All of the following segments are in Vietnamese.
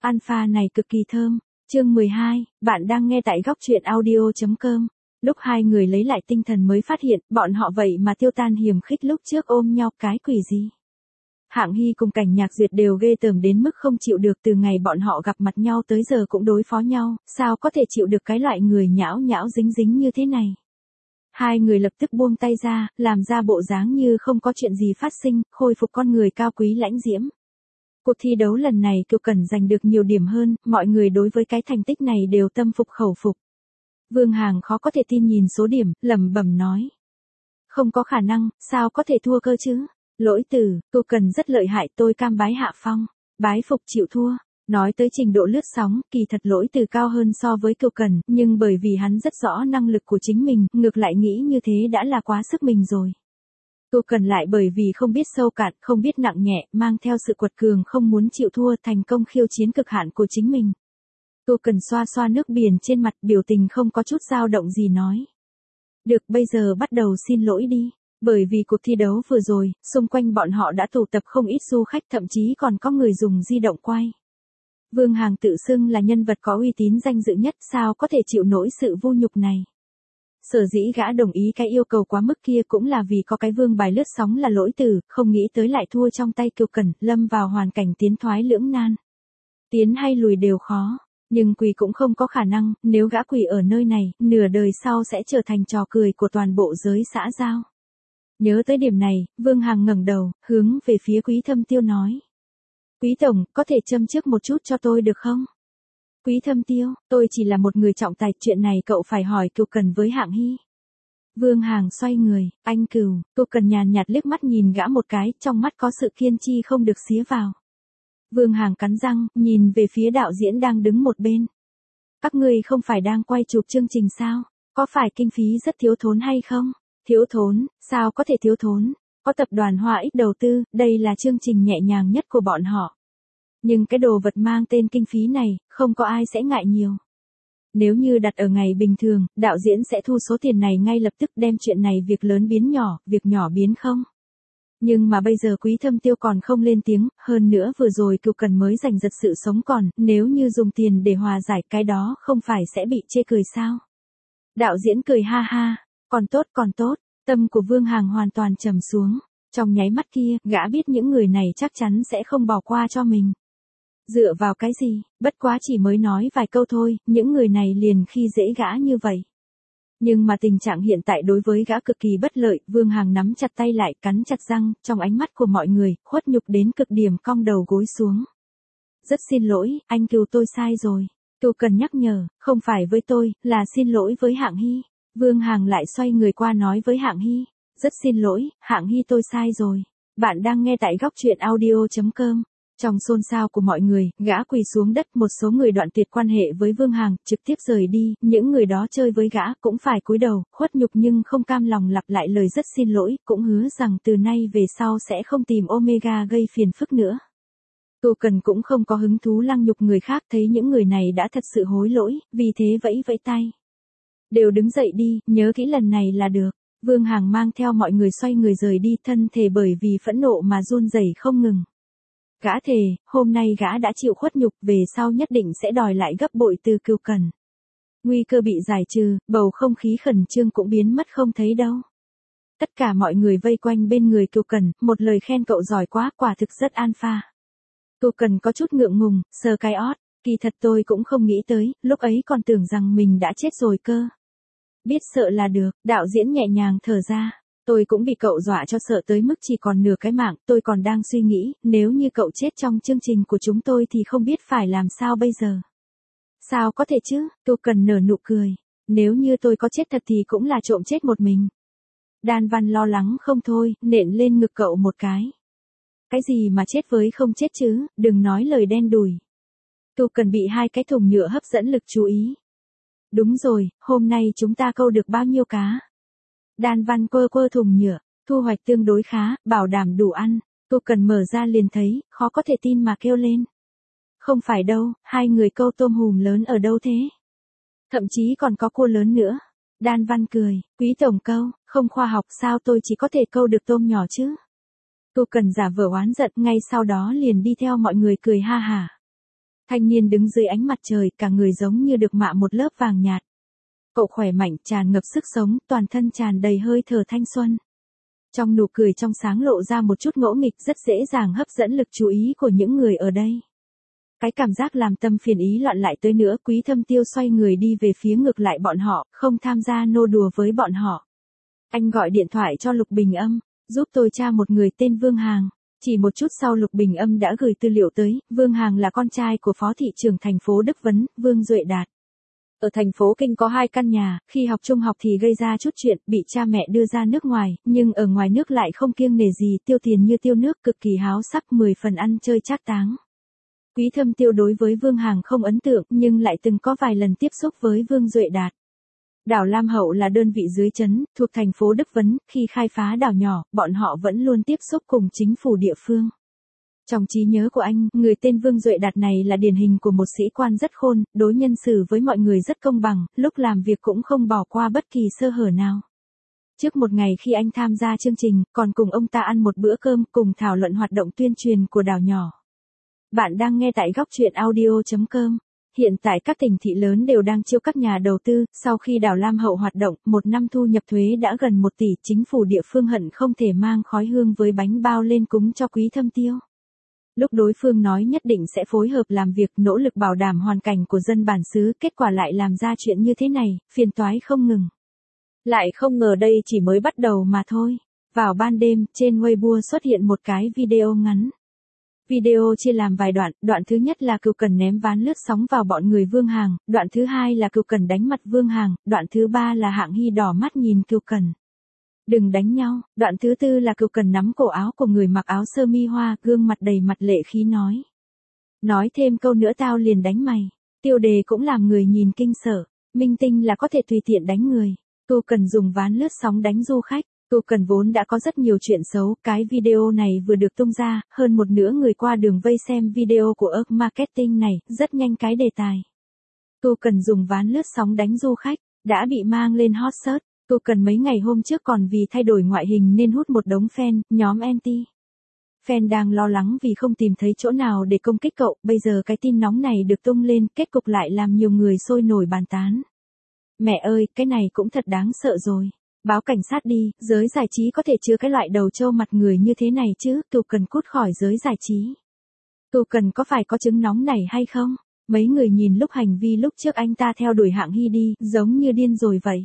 Alpha này cực kỳ thơm. Chương 12, bạn đang nghe tại góc truyện audio.com. Lúc hai người lấy lại tinh thần mới phát hiện, bọn họ vậy mà tiêu tan hiềm khích lúc trước ôm nhau cái quỷ gì. Hạng Hy cùng Cảnh Nhạc Duyệt đều ghê tởm đến mức không chịu được, từ ngày bọn họ gặp mặt nhau tới giờ cũng đối phó nhau, sao có thể chịu được cái loại người nhão nhão dính dính như thế này. Hai người lập tức buông tay ra, làm ra bộ dáng như không có chuyện gì phát sinh, khôi phục con người cao quý lãnh diễm. Cuộc thi đấu lần này Kiều Cẩn giành được nhiều điểm hơn, mọi người đối với cái thành tích này đều tâm phục khẩu phục. Vương Hàng khó có thể tin nhìn số điểm, lẩm bẩm nói. Không có khả năng, sao có thể thua cơ chứ? Lỗi từ, Kiều Cẩn rất lợi hại, tôi cam bái hạ phong. Bái phục chịu thua. Nói tới trình độ lướt sóng, kỳ thật Lỗi từ cao hơn so với Kiều Cẩn, nhưng bởi vì hắn rất rõ năng lực của chính mình, ngược lại nghĩ như thế đã là quá sức mình rồi. Kiều Cẩn lại bởi vì không biết sâu cạn, không biết nặng nhẹ, mang theo sự quật cường không muốn chịu thua, thành công khiêu chiến cực hạn của chính mình. Kiều Cẩn xoa xoa nước biển trên mặt, biểu tình không có chút dao động gì nói. Được, bây giờ bắt đầu xin lỗi đi. Bởi vì cuộc thi đấu vừa rồi, xung quanh bọn họ đã tụ tập không ít du khách, thậm chí còn có người dùng di động quay. Vương Hàng tự xưng là nhân vật có uy tín danh dự nhất, sao có thể chịu nổi sự vu nhục này. Sở dĩ gã đồng ý cái yêu cầu quá mức kia cũng là vì có cái vương bài lướt sóng là Lỗi từ, không nghĩ tới lại thua trong tay Kiều Cẩn, lâm vào hoàn cảnh tiến thoái lưỡng nan. Tiến hay lùi đều khó, nhưng quỳ cũng không có khả năng, nếu gã quỳ ở nơi này, nửa đời sau sẽ trở thành trò cười của toàn bộ giới xã giao. Nhớ tới điểm này, Vương Hàng ngẩng đầu, hướng về phía Quý Thâm Tiêu nói. Quý Tổng, có thể châm trước một chút cho tôi được không? Quý Thâm Tiêu, tôi chỉ là một người trọng tài, chuyện này cậu phải hỏi Kiều Cẩn với Hạng Hy. Vương Hàng xoay người, anh Cửu, Kiều Cẩn nhàn nhạt liếc mắt nhìn gã một cái, trong mắt có sự kiên chi không được xía vào. Vương Hàng cắn răng, nhìn về phía đạo diễn đang đứng một bên. Các ngươi không phải đang quay chụp chương trình sao? Có phải kinh phí rất thiếu thốn hay không? Thiếu thốn, sao có thể thiếu thốn? Có tập đoàn Hoa X đầu tư, đây là chương trình nhẹ nhàng nhất của bọn họ. Nhưng cái đồ vật mang tên kinh phí này, không có ai sẽ ngại nhiều. Nếu như đặt ở ngày bình thường, đạo diễn sẽ thu số tiền này ngay lập tức, đem chuyện này việc lớn biến nhỏ, việc nhỏ biến không. Nhưng mà bây giờ Quý Thâm Tiêu còn không lên tiếng, hơn nữa vừa rồi Kiều Cẩn mới giành giật sự sống còn, nếu như dùng tiền để hòa giải cái đó không phải sẽ bị chê cười sao. Đạo diễn cười ha ha, còn tốt, tâm của Vương Hàng hoàn toàn trầm xuống. Trong nháy mắt kia, gã biết những người này chắc chắn sẽ không bỏ qua cho mình. Dựa vào cái gì, bất quá chỉ mới nói vài câu thôi, những người này liền khi dễ gã như vậy. Nhưng mà tình trạng hiện tại đối với gã cực kỳ bất lợi, Vương Hàng nắm chặt tay lại, cắn chặt răng, trong ánh mắt của mọi người, khuất nhục đến cực điểm, cong đầu gối xuống. Rất xin lỗi, anh Kiều, tôi sai rồi. Kiều Cần nhắc nhở, không phải với tôi, là xin lỗi với Hạng Hy. Vương Hàng lại xoay người qua nói với Hạng Hy. Rất xin lỗi, Hạng Hy, tôi sai rồi. Bạn đang nghe tại góc truyện audio.com. Trong xôn xao của mọi người, gã quỳ xuống đất, một số người đoạn tuyệt quan hệ với Vương Hàng, trực tiếp rời đi, những người đó chơi với gã cũng phải cúi đầu, khuất nhục nhưng không cam lòng lặp lại lời rất xin lỗi, cũng hứa rằng từ nay về sau sẽ không tìm Omega gây phiền phức nữa. Tô Cần cũng không có hứng thú lăng nhục người khác, thấy những người này đã thật sự hối lỗi, vì thế vẫy vẫy tay. Đều đứng dậy đi, nhớ kỹ lần này là được. Vương Hàng mang theo mọi người xoay người rời đi, thân thể bởi vì phẫn nộ mà run rẩy không ngừng. Gã thề, hôm nay gã đã chịu khuất nhục, về sau nhất định sẽ đòi lại gấp bội từ Kiều Cần. Nguy cơ bị giải trừ, bầu không khí khẩn trương cũng biến mất không thấy đâu. Tất cả mọi người vây quanh bên người Kiều Cần, một lời khen cậu giỏi quá, quả thực rất alpha. Kiều Cần có chút ngượng ngùng, sờ cái ót, kỳ thật tôi cũng không nghĩ tới, lúc ấy còn tưởng rằng mình đã chết rồi cơ. Biết sợ là được, đạo diễn nhẹ nhàng thở ra. Tôi cũng bị cậu dọa cho sợ tới mức chỉ còn nửa cái mạng, tôi còn đang suy nghĩ, nếu như cậu chết trong chương trình của chúng tôi thì không biết phải làm sao bây giờ. Sao có thể chứ, Kiều Cần nở nụ cười. Nếu như tôi có chết thật thì cũng là trộm chết một mình. Đan Văn lo lắng không thôi, nện lên ngực cậu một cái. Cái gì mà chết với không chết chứ, đừng nói lời đen đủi. Kiều Cần bị hai cái thùng nhựa hấp dẫn lực chú ý. Đúng rồi, hôm nay chúng ta câu được bao nhiêu cá? Đan Văn quơ quơ thùng nhựa, thu hoạch tương đối khá, bảo đảm đủ ăn. Kiều Cần mở ra liền thấy, khó có thể tin mà kêu lên. Không phải đâu, hai người câu tôm hùm lớn ở đâu thế? Thậm chí còn có cua lớn nữa. Đan Văn cười, Quý tổng câu, không khoa học sao tôi chỉ có thể câu được tôm nhỏ chứ? Kiều Cần giả vờ oán giận, ngay sau đó liền đi theo mọi người cười ha hả. Thanh niên đứng dưới ánh mặt trời, cả người giống như được mạ một lớp vàng nhạt. Cậu khỏe mạnh, tràn ngập sức sống, toàn thân tràn đầy hơi thở thanh xuân. Trong nụ cười trong sáng lộ ra một chút ngỗ nghịch, rất dễ dàng hấp dẫn lực chú ý của những người ở đây. Cái cảm giác làm tâm phiền ý loạn lại tới nữa, Quý Thâm Tiêu xoay người đi về phía ngược lại bọn họ, không tham gia nô đùa với bọn họ. Anh gọi điện thoại cho Lục Bình Âm, giúp tôi tra một người tên Vương Hàng. Chỉ một chút sau Lục Bình Âm đã gửi tư liệu tới, Vương Hàng là con trai của phó thị trưởng thành phố Đức Vấn, Vương Duệ Đạt. Ở thành phố Kinh có 2 căn nhà, khi học trung học thì gây ra chút chuyện, bị cha mẹ đưa ra nước ngoài, nhưng ở ngoài nước lại không kiêng nể gì, tiêu tiền như tiêu nước, cực kỳ háo sắc, 10 phần ăn chơi trác táng. Quý Thâm Tiêu đối với Vương Hàng không ấn tượng, nhưng lại từng có vài lần tiếp xúc với Vương Duệ Đạt. Đảo Lam Hậu là đơn vị dưới trấn, thuộc thành phố Đức Vấn, khi khai phá đảo nhỏ, bọn họ vẫn luôn tiếp xúc cùng chính phủ địa phương. Trong trí nhớ của anh, người tên Vương Duệ Đạt này là điển hình của một sĩ quan rất khôn, đối nhân xử với mọi người rất công bằng, lúc làm việc cũng không bỏ qua bất kỳ sơ hở nào. Trước một ngày khi anh tham gia chương trình, còn cùng ông ta ăn một bữa cơm, cùng thảo luận hoạt động tuyên truyền của đảo nhỏ. Bạn đang nghe tại góc truyện audio.com. Hiện tại các tỉnh thị lớn đều đang chiêu các nhà đầu tư, sau khi đảo Lam Hậu hoạt động, một năm thu nhập thuế đã gần 1 tỷ, chính phủ địa phương hận không thể mang khói hương với bánh bao lên cúng cho Quý Thâm Tiêu. Lúc đối phương nói nhất định sẽ phối hợp làm việc, nỗ lực bảo đảm hoàn cảnh của dân bản xứ, kết quả lại làm ra chuyện như thế này, phiền toái không ngừng. Lại không ngờ đây chỉ mới bắt đầu mà thôi. Vào ban đêm, trên Weibo xuất hiện một cái video ngắn. Video chia làm vài đoạn, đoạn thứ nhất là Cừu Cần ném ván lướt sóng vào bọn người Vương Hàng, đoạn thứ hai là Cừu Cần đánh mặt Vương Hàng, đoạn thứ ba là Hạng Hy đỏ mắt nhìn Cừu Cần. Đừng đánh nhau, đoạn thứ tư là Cừu Cần nắm cổ áo của người mặc áo sơ mi hoa, gương mặt đầy mặt lệ khí nói. Nói thêm câu nữa tao liền đánh mày. Tiêu đề cũng làm người nhìn kinh sợ, minh tinh là có thể tùy tiện đánh người. Cừu Cần dùng ván lướt sóng đánh du khách. Cừu Cần vốn đã có rất nhiều chuyện xấu, cái video này vừa được tung ra, hơn một nửa người qua đường vây xem video của Earth Marketing này, rất nhanh cái đề tài. Cừu Cần dùng ván lướt sóng đánh du khách, đã bị mang lên hot search. Cừu Cần mấy ngày hôm trước còn vì thay đổi ngoại hình nên hút một đống fan, nhóm anti. Fan đang lo lắng vì không tìm thấy chỗ nào để công kích cậu, bây giờ cái tin nóng này được tung lên, kết cục lại làm nhiều người sôi nổi bàn tán. Mẹ ơi, cái này cũng thật đáng sợ rồi. Báo cảnh sát đi, giới giải trí có thể chứa cái loại đầu trâu mặt người như thế này chứ, Cừu Cần cút khỏi giới giải trí. Cừu Cần có phải có trứng nóng này hay không? Mấy người nhìn lúc hành vi lúc trước anh ta theo đuổi Hạng Hy đi, giống như điên rồi vậy.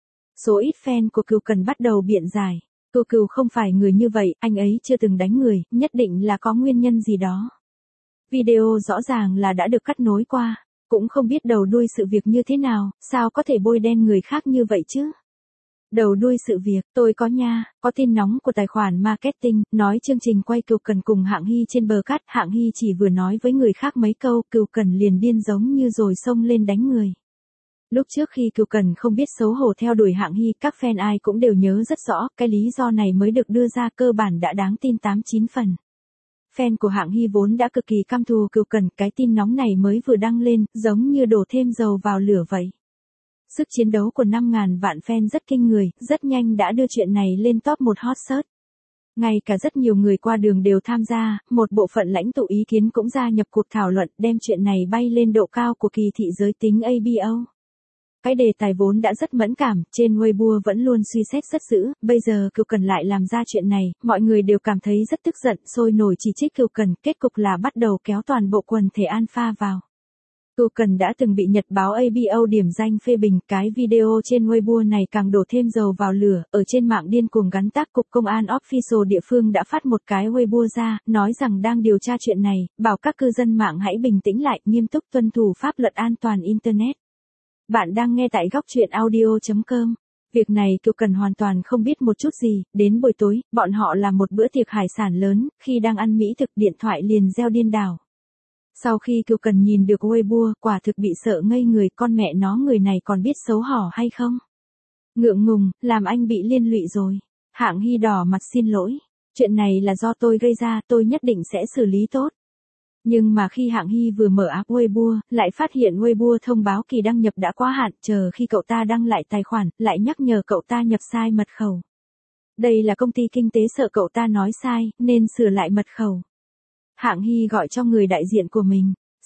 Số ít fan của Cừu Cần bắt đầu biện giải. Cừu không phải người như vậy, anh ấy chưa từng đánh người, nhất định là có nguyên nhân gì đó. Video rõ ràng là đã được cắt nối qua, cũng không biết đầu đuôi sự việc như thế nào, sao có thể bôi đen người khác như vậy chứ? Đầu đuôi sự việc, tôi có nha, có tin nóng của tài khoản marketing, nói chương trình quay Cừu Cần cùng Hạng Hy trên bờ cát, Hạng Hy chỉ vừa nói với người khác mấy câu, Cừu Cần liền điên giống như rồi xông lên đánh người. Lúc trước khi Cừu Cần không biết xấu hổ theo đuổi Hạng Hy, các fan ai cũng đều nhớ rất rõ, cái lý do này mới được đưa ra cơ bản đã đáng tin 8-9 phần. Fan của Hạng Hy vốn đã cực kỳ căm thù Cừu Cần, cái tin nóng này mới vừa đăng lên, giống như đổ thêm dầu vào lửa vậy. Sức chiến đấu của 5.000 vạn fan rất kinh người, rất nhanh đã đưa chuyện này lên top 1 hot search. Ngay cả rất nhiều người qua đường đều tham gia, một bộ phận lãnh tụ ý kiến cũng gia nhập cuộc thảo luận, đem chuyện này bay lên độ cao của kỳ thị giới tính ABO. Cái đề tài vốn đã rất mẫn cảm, trên Weibo vẫn luôn suy xét rất dữ, bây giờ Cừu Cần lại làm ra chuyện này, mọi người đều cảm thấy rất tức giận, sôi nổi chỉ trích Cừu Cần, kết cục là bắt đầu kéo toàn bộ quần thể alpha vào. Cừu Cần đã từng bị nhật báo ABO điểm danh phê bình, cái video trên Weibo này càng đổ thêm dầu vào lửa, ở trên mạng điên cuồng gắn tag. Cục Công an Official địa phương đã phát một cái Weibo ra, nói rằng đang điều tra chuyện này, bảo các cư dân mạng hãy bình tĩnh lại, nghiêm túc tuân thủ pháp luật an toàn Internet. Bạn đang nghe tại góc truyện audio.com. Việc này Cừu Cần hoàn toàn không biết một chút gì, đến buổi tối, bọn họ làm một bữa tiệc hải sản lớn, khi đang ăn mỹ thực điện thoại liền reo điên đảo. Sau khi Cừu Cần nhìn được Weibo, quả thực bị sợ ngây người, con mẹ nó người này còn biết xấu hổ hay không? Ngượng ngùng, làm anh bị liên lụy rồi. Hạng Hy đỏ mặt xin lỗi. Chuyện này là do tôi gây ra, tôi nhất định sẽ xử lý tốt. Nhưng mà khi Hạng Hy vừa mở app Weibo, lại phát hiện Weibo thông báo kỳ đăng nhập đã quá hạn, chờ khi cậu ta đăng lại tài khoản, lại nhắc nhở cậu ta nhập sai mật khẩu. Đây là công ty kinh tế sợ cậu ta nói sai, nên sửa lại mật khẩu. Hạng Hy gọi cho người đại diện của mình,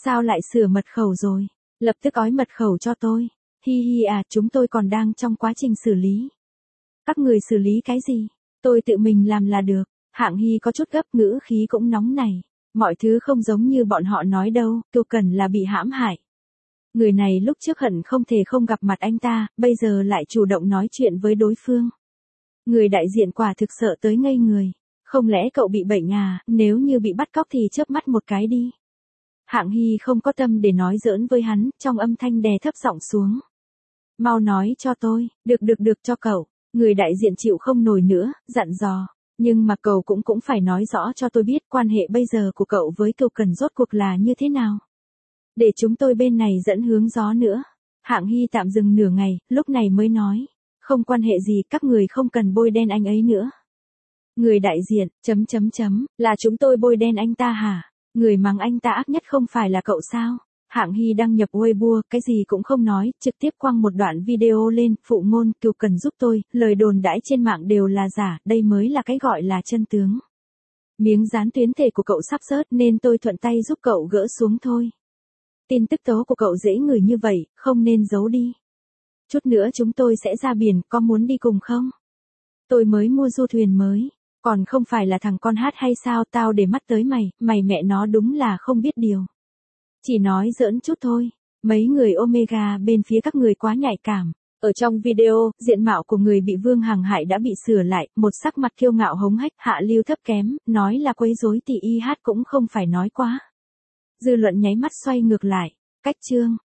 Sao lại sửa mật khẩu rồi? Lập tức ói mật khẩu cho tôi. Hi hi à, chúng tôi còn đang trong quá trình xử lý. Các người xử lý cái gì? Tôi tự mình làm là được. Hạng Hy có chút gấp, ngữ khí cũng nóng này. Mọi thứ không giống như bọn họ nói đâu, Kiều Cần là bị hãm hại. Người này lúc trước hận không thể không gặp mặt anh ta, bây giờ lại chủ động nói chuyện với đối phương. Người đại diện quả thực sợ tới ngây người. Không lẽ cậu bị bệnh à, nếu như bị bắt cóc thì chớp mắt một cái đi. Hạng Hy không có tâm để nói giỡn với hắn, trong âm thanh đè thấp giọng xuống. Mau nói cho tôi, được cho cậu. Người đại diện chịu không nổi nữa, dặn dò. Nhưng mà cậu cũng phải nói rõ cho tôi biết quan hệ bây giờ của cậu với Kiều Cần rốt cuộc là như thế nào. Để chúng tôi bên này dẫn hướng gió nữa. Hạng Hy tạm dừng nửa ngày, lúc này mới nói. Không quan hệ gì, các người không cần bôi đen anh ấy nữa. Người đại diện, là chúng tôi bôi đen anh ta hả? Người mắng anh ta ác nhất không phải là cậu sao? Hạng Hy đăng nhập Weibo, cái gì cũng không nói, trực tiếp quăng một đoạn video lên, phụ ngôn, Kiều Cần giúp tôi, lời đồn đãi trên mạng đều là giả, đây mới là cái gọi là chân tướng. Miếng dán tuyến thể của cậu sắp rớt nên tôi thuận tay giúp cậu gỡ xuống thôi. Tin tức tố của cậu dễ ngửi như vậy, không nên giấu đi. Chút nữa chúng tôi sẽ ra biển, có muốn đi cùng không? Tôi mới mua du thuyền mới, còn không phải là thằng con hát hay sao, tao để mắt tới mày mẹ nó đúng là không biết điều. Chỉ nói giỡn chút thôi, mấy người Omega bên phía các người quá nhạy cảm. Ở trong video, diện mạo của người bị Vương Hằng hại đã bị sửa lại, một sắc mặt kiêu ngạo hống hách, hạ lưu thấp kém, nói là quấy rối thì y hát cũng không phải nói quá. Dư luận nháy mắt xoay ngược lại, cách chương.